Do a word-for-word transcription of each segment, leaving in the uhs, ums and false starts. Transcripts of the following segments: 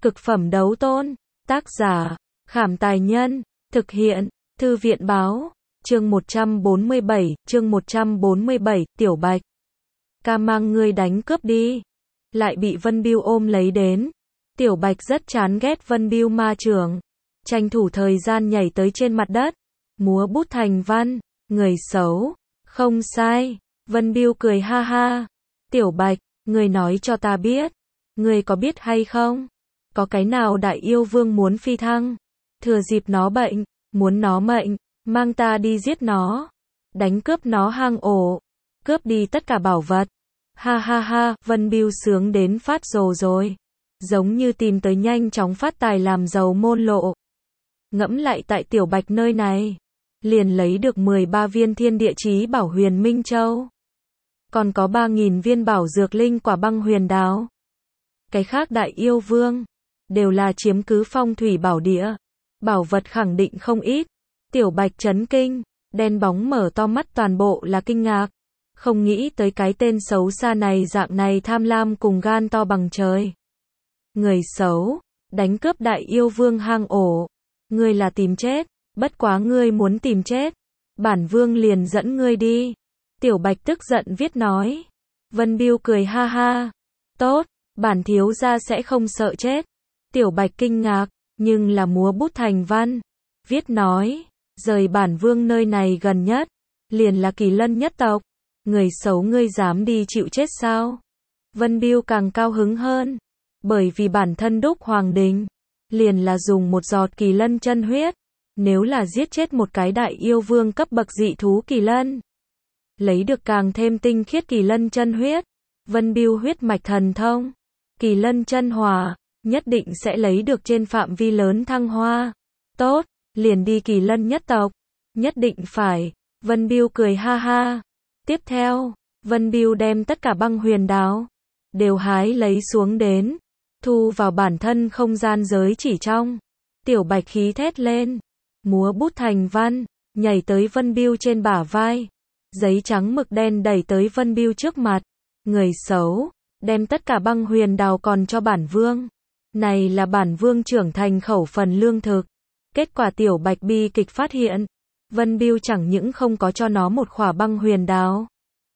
Cực phẩm đấu tôn. Tác giả, Khảm Tài Nhân. Thực hiện, Thư viện Báo. Chương một trăm bốn mươi bảy, chương một trăm bốn mươi bảy, Tiểu Bạch. Ca mang ngươi đánh cướp đi. Lại bị Vân Bưu ôm lấy đến. Tiểu Bạch rất chán ghét Vân Bưu ma trưởng. Tranh thủ thời gian nhảy tới trên mặt đất. Múa bút thành văn. Người xấu. Không sai. Vân Bưu cười ha ha. Tiểu Bạch, ngươi nói cho ta biết. Ngươi có biết hay không? Có cái nào đại yêu vương muốn phi thăng? Thừa dịp nó bệnh, muốn nó mệnh, mang ta đi giết nó. Đánh cướp nó hang ổ. Cướp đi tất cả bảo vật. Ha ha ha, Vân Bưu sướng đến phát rồ rồi. Giống như tìm tới nhanh chóng phát tài làm giàu môn lộ. Ngẫm lại tại Tiểu Bạch nơi này. Liền lấy được mười ba viên thiên địa chí bảo huyền Minh Châu. Còn có ba nghìn viên bảo dược linh quả băng huyền đáo. Cái khác đại yêu vương. Đều là chiếm cứ phong thủy bảo địa. Bảo vật khẳng định không ít. Tiểu Bạch chấn kinh. Đen bóng mở to mắt toàn bộ là kinh ngạc. Không nghĩ tới cái tên xấu xa này dạng này tham lam cùng gan to bằng trời. Người xấu. Đánh cướp đại yêu vương hang ổ. Ngươi là tìm chết. Bất quá ngươi muốn tìm chết. Bản vương liền dẫn ngươi đi. Tiểu Bạch tức giận viết nói. Vân Bưu cười ha ha. Tốt, bản thiếu gia sẽ không sợ chết. Tiểu Bạch kinh ngạc, nhưng là múa bút thành văn. Viết nói, rời bản vương nơi này gần nhất. Liền là Kỳ Lân nhất tộc. Người xấu ngươi dám đi chịu chết sao? Vân Bưu càng cao hứng hơn. Bởi vì bản thân đúc hoàng đình. Liền là dùng một giọt Kỳ Lân chân huyết. Nếu là giết chết một cái đại yêu vương cấp bậc dị thú Kỳ Lân. Lấy được càng thêm tinh khiết Kỳ Lân chân huyết. Vân Bưu huyết mạch thần thông. Kỳ Lân chân hỏa. Nhất định sẽ lấy được trên phạm vi lớn thăng hoa. Tốt, liền đi Kỳ Lân nhất tộc. Nhất định phải. Vân Bưu cười ha ha. Tiếp theo, Vân Bưu đem tất cả băng huyền đáo. Đều hái lấy xuống đến. Thu vào bản thân không gian giới chỉ trong. Tiểu Bạch khí thét lên. Múa bút thành văn. Nhảy tới Vân Bưu trên bả vai. Giấy trắng mực đen đẩy tới Vân Bưu trước mặt. Người xấu. Đem tất cả băng huyền đào còn cho bản vương. Này là bản vương trưởng thành khẩu phần lương thực. Kết quả Tiểu Bạch bi kịch phát hiện. Vân Bưu chẳng những không có cho nó một khỏa băng huyền đáo.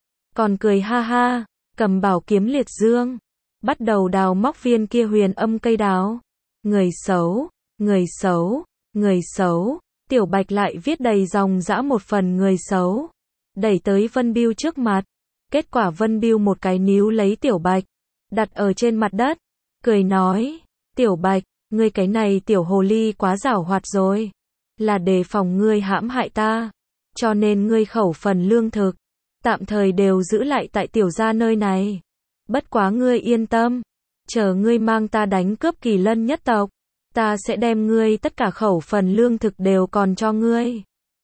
Còn cười ha ha. Cầm bảo kiếm liệt dương. Bắt đầu đào móc viên kia huyền âm cây đáo. Người xấu. Người xấu. Người xấu. Tiểu Bạch lại viết đầy dòng dã một phần người xấu. Đẩy tới Vân Bưu trước mặt. Kết quả Vân Bưu một cái níu lấy Tiểu Bạch. Đặt ở trên mặt đất. Cười nói. Tiểu Bạch, ngươi cái này tiểu hồ ly quá giảo hoạt rồi. Là đề phòng ngươi hãm hại ta. Cho nên ngươi khẩu phần lương thực. Tạm thời đều giữ lại tại tiểu gia nơi này. Bất quá ngươi yên tâm. Chờ ngươi mang ta đánh cướp Kỳ Lân nhất tộc. Ta sẽ đem ngươi tất cả khẩu phần lương thực đều còn cho ngươi.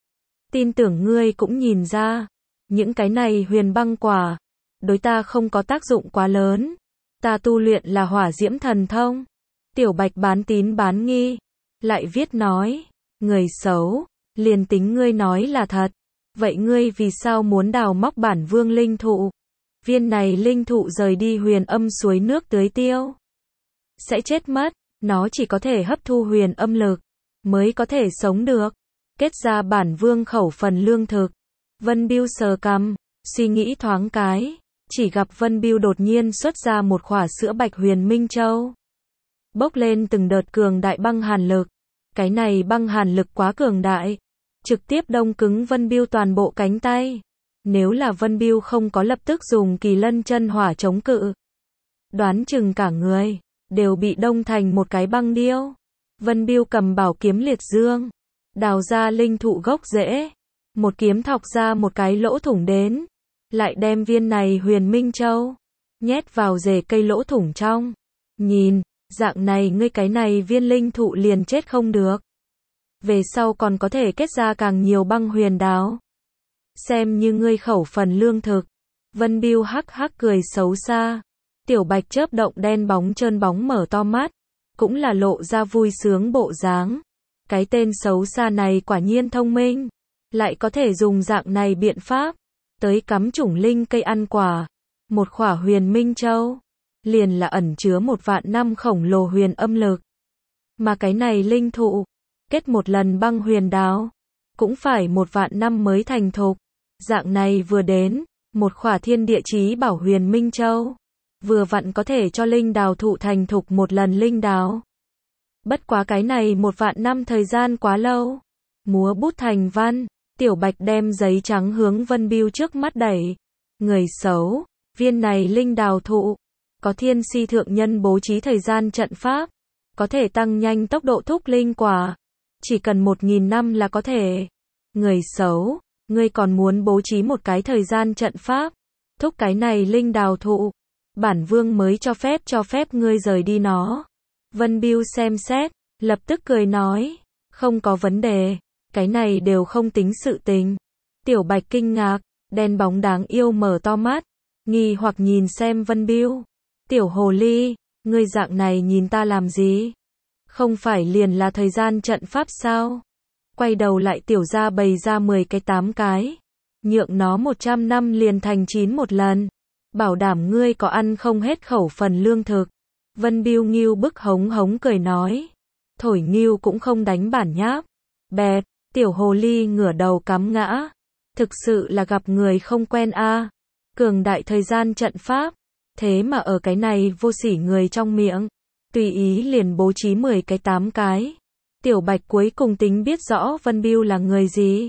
Tin tưởng ngươi cũng nhìn ra. Những cái này huyền băng quả. Đối ta không có tác dụng quá lớn. Ta tu luyện là hỏa diễm thần thông. Tiểu Bạch bán tín bán nghi. Lại viết nói. Người xấu. Liền tính ngươi nói là thật. Vậy ngươi vì sao muốn đào móc bản vương linh thụ? Viên này linh thụ rời đi huyền âm suối nước tưới tiêu. Sẽ chết mất. Nó chỉ có thể hấp thu huyền âm lực. Mới có thể sống được. Kết ra bản vương khẩu phần lương thực. Vân Bưu sờ cằm. Suy nghĩ thoáng cái. Chỉ gặp Vân Bưu đột nhiên xuất ra một khỏa sữa bạch huyền Minh Châu. Bốc lên từng đợt cường đại băng hàn lực. Cái này băng hàn lực quá cường đại. Trực tiếp đông cứng Vân Bưu toàn bộ cánh tay. Nếu là Vân Bưu không có lập tức dùng Kỳ Lân chân hỏa chống cự. Đoán chừng cả người. Đều bị đông thành một cái băng điêu. Vân Bưu cầm bảo kiếm liệt dương. Đào ra linh thụ gốc rễ. Một kiếm thọc ra một cái lỗ thủng đến. Lại đem viên này huyền Minh Châu. Nhét vào rễ cây lỗ thủng trong. Nhìn. Dạng này ngươi cái này viên linh thụ liền chết không được. Về sau còn có thể kết ra càng nhiều băng huyền đáo. Xem như ngươi khẩu phần lương thực. Vân Bưu hắc hắc cười xấu xa. Tiểu Bạch chớp động đen bóng trơn bóng mở to mắt. Cũng là lộ ra vui sướng bộ dáng. Cái tên xấu xa này quả nhiên thông minh. Lại có thể dùng dạng này biện pháp. Tới cắm chủng linh cây ăn quả. Một khỏa huyền Minh Châu. liền là ẩn chứa một vạn năm khổng lồ huyền âm lực. Mà cái này linh thụ, kết một lần băng huyền đáo, cũng phải một vạn năm mới thành thục. Dạng này vừa đến, một khỏa thiên địa chí bảo huyền Minh Châu, vừa vặn có thể cho linh đào thụ thành thục một lần linh đào. Bất quá cái này một vạn năm thời gian quá lâu. Múa bút thành văn, Tiểu Bạch đem giấy trắng hướng Vân Bưu trước mắt đẩy. Người xấu, viên này linh đào thụ, có thiên si thượng nhân bố trí thời gian trận pháp, có thể tăng nhanh tốc độ thúc linh quả. Chỉ cần một nghìn năm là có thể. Người xấu, ngươi còn muốn bố trí một cái thời gian trận pháp, thúc cái này linh đào thụ. Bản vương mới cho phép cho phép ngươi rời đi nó. Vân Bưu xem xét, lập tức cười nói, không có vấn đề, cái này đều không tính sự tình. Tiểu Bạch kinh ngạc, đen bóng đáng yêu mở to mắt, nghi hoặc nhìn xem Vân Bưu. Tiểu hồ ly, ngươi dạng này nhìn ta làm gì? Không phải liền là thời gian trận pháp sao? Quay đầu lại tiểu ra bày ra mười cái tám cái, nhượng nó một trăm năm liền thành chín một lần. Bảo đảm ngươi có ăn không hết khẩu phần lương thực. Vân Bưu Nghiêu bức hống hống cười nói. Thổi Nghiêu cũng không đánh bản nháp. Bẹp, tiểu hồ ly ngửa đầu cắm ngã. Thực sự là gặp người không quen a. À. Cường đại thời gian trận pháp. Thế mà ở cái này vô sỉ người trong miệng. Tùy ý liền bố trí mười cái tám cái. Tiểu Bạch cuối cùng tính biết rõ Vân Bưu là người gì.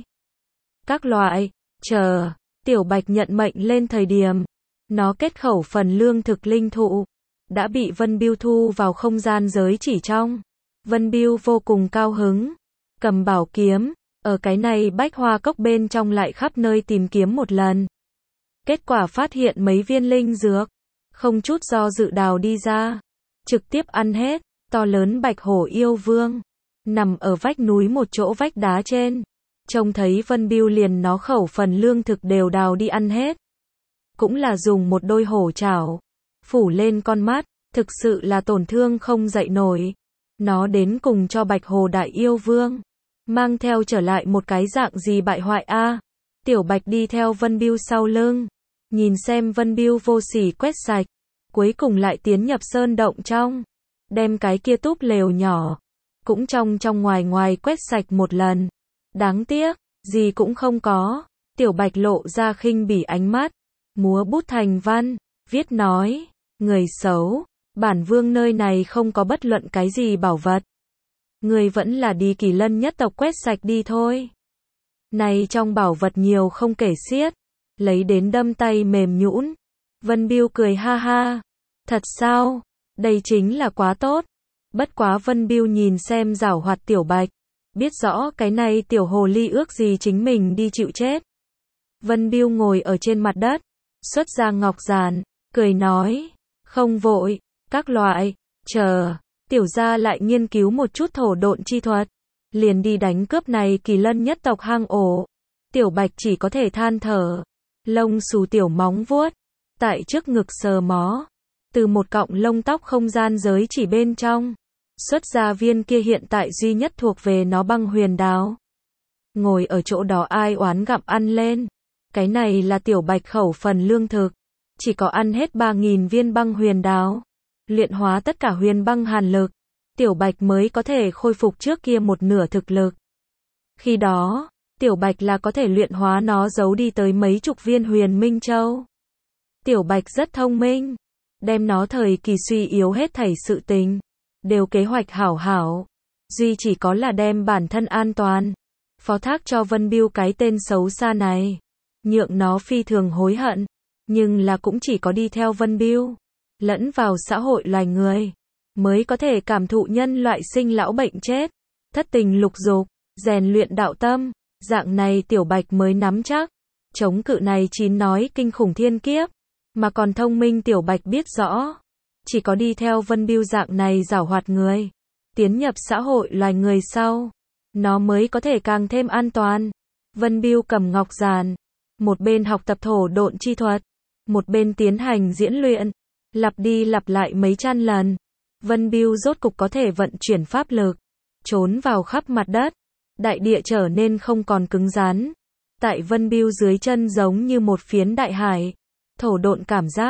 Các loại, chờ, Tiểu Bạch nhận mệnh lên thời điểm. Nó kết khẩu phần lương thực linh thụ, đã bị Vân Bưu thu vào không gian giới chỉ trong. Vân Bưu vô cùng cao hứng, cầm bảo kiếm, ở cái này bách hoa cốc bên trong lại khắp nơi tìm kiếm một lần. Kết quả phát hiện mấy viên linh dược, không chút do dự đào đi ra, trực tiếp ăn hết. To lớn bạch hổ yêu vương, nằm ở vách núi một chỗ vách đá trên. Trông thấy Vân Bưu liền nó khẩu phần lương thực đều đào đi ăn hết. Cũng là dùng một đôi hổ chảo, phủ lên con mắt, thực sự là tổn thương không dậy nổi. Nó đến cùng cho bạch hồ đại yêu vương, mang theo trở lại một cái dạng gì bại hoại a. À. Tiểu Bạch đi theo Vân Bưu sau lưng, nhìn xem Vân Bưu vô sỉ quét sạch, cuối cùng lại tiến nhập sơn động trong, đem cái kia túp lều nhỏ, cũng trong trong ngoài ngoài quét sạch một lần. Đáng tiếc, gì cũng không có. Tiểu Bạch lộ ra khinh bỉ ánh mắt, múa bút thành văn, viết nói, người xấu, bản vương nơi này không có bất luận cái gì bảo vật. Người vẫn là đi Kỳ Lân nhất tộc quét sạch đi thôi. Này trong bảo vật nhiều không kể xiết, lấy đến đâm tay mềm nhũn. Vân Bưu cười ha ha, thật sao, đây chính là quá tốt. Bất quá Vân Bưu nhìn xem giảo hoạt Tiểu Bạch, biết rõ cái này tiểu hồ ly ước gì chính mình đi chịu chết. Vân Bưu ngồi ở trên mặt đất, xuất ra ngọc giản, cười nói, không vội, các loại, chờ, tiểu gia lại nghiên cứu một chút thổ độn chi thuật, liền đi đánh cướp này Kỳ Lân nhất tộc hang ổ. Tiểu Bạch chỉ có thể than thở, lông xù tiểu móng vuốt, tại trước ngực sờ mó, từ một cọng lông tóc không gian giới chỉ bên trong, xuất ra viên kia hiện tại duy nhất thuộc về nó băng huyền đáo. Ngồi ở chỗ đó ai oán gặm ăn lên. Cái này là Tiểu Bạch khẩu phần lương thực, chỉ có ăn hết ba nghìn viên băng huyền đáo, luyện hóa tất cả huyền băng hàn lực, Tiểu Bạch mới có thể khôi phục trước kia một nửa thực lực. Khi đó, Tiểu Bạch là có thể luyện hóa nó giấu đi tới mấy chục viên huyền Minh Châu. Tiểu Bạch rất thông minh, đem nó thời kỳ suy yếu hết thảy sự tình, đều kế hoạch hảo hảo, duy chỉ có là đem bản thân an toàn, phó thác cho Vân Bưu cái tên xấu xa này. Nhượng nó phi thường hối hận, nhưng là cũng chỉ có đi theo Vân Bưu, lẫn vào xã hội loài người, mới có thể cảm thụ nhân loại sinh lão bệnh chết, thất tình lục dục, rèn luyện đạo tâm, dạng này Tiểu Bạch mới nắm chắc, chống cự này chín nói kinh khủng thiên kiếp, mà còn thông minh Tiểu Bạch biết rõ, chỉ có đi theo Vân Bưu dạng này giảo hoạt người, tiến nhập xã hội loài người sau, nó mới có thể càng thêm an toàn. Vân Bưu cầm ngọc giản, một bên học tập thổ độn chi thuật, một bên tiến hành diễn luyện, lặp đi lặp lại mấy trăm lần. Vân Bưu rốt cục có thể vận chuyển pháp lực, trốn vào khắp mặt đất, đại địa trở nên không còn cứng rắn. Tại Vân Bưu dưới chân giống như một phiến đại hải, thổ độn cảm giác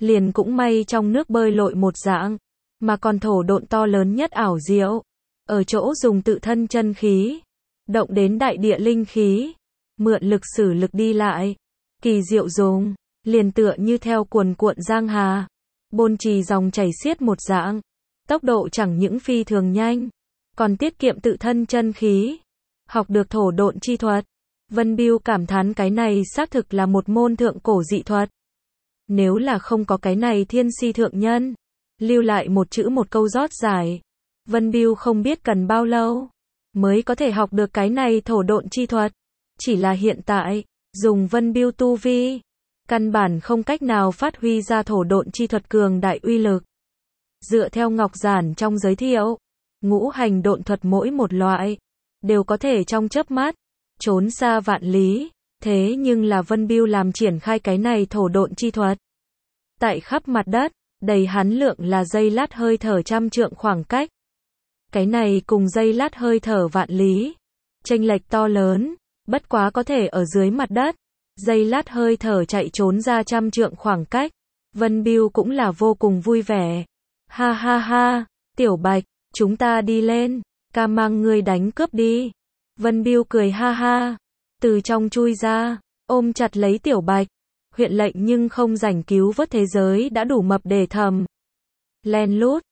liền cũng may trong nước bơi lội một dạng, mà còn thổ độn to lớn nhất ảo diệu, ở chỗ dùng tự thân chân khí, động đến đại địa linh khí, mượn lực sử lực đi lại, kỳ diệu dùng, liền tựa như theo cuồn cuộn giang hà, bôn trì dòng chảy xiết một dạng, tốc độ chẳng những phi thường nhanh, còn tiết kiệm tự thân chân khí. Học được thổ độn chi thuật, Vân Bưu cảm thán cái này xác thực là một môn thượng cổ dị thuật. Nếu là không có cái này thiên si thượng nhân, lưu lại một chữ một câu rót giải, Vân Bưu không biết cần bao lâu mới có thể học được cái này thổ độn chi thuật. Chỉ là hiện tại, dùng Vân Bưu tu vi, căn bản không cách nào phát huy ra thổ độn chi thuật cường đại uy lực. Dựa theo Ngọc Giản trong giới thiệu, ngũ hành độn thuật mỗi một loại đều có thể trong chớp mắt trốn xa vạn lý, thế nhưng là Vân Bưu làm triển khai cái này thổ độn chi thuật. Tại khắp mặt đất, đầy hắn lượng là giây lát hơi thở trăm trượng khoảng cách. Cái này cùng giây lát hơi thở vạn lý, chênh lệch to lớn, bất quá có thể ở dưới mặt đất, giây lát hơi thở chạy trốn ra trăm trượng khoảng cách. Vân Bưu cũng là vô cùng vui vẻ. Ha ha ha, Tiểu Bạch, chúng ta đi lên, ca mang ngươi đánh cướp đi. Vân Bưu cười ha ha, từ trong chui ra, ôm chặt lấy Tiểu Bạch. Huyện lệnh nhưng không rảnh cứu vớt thế giới đã đủ mập để thầm. Len lút,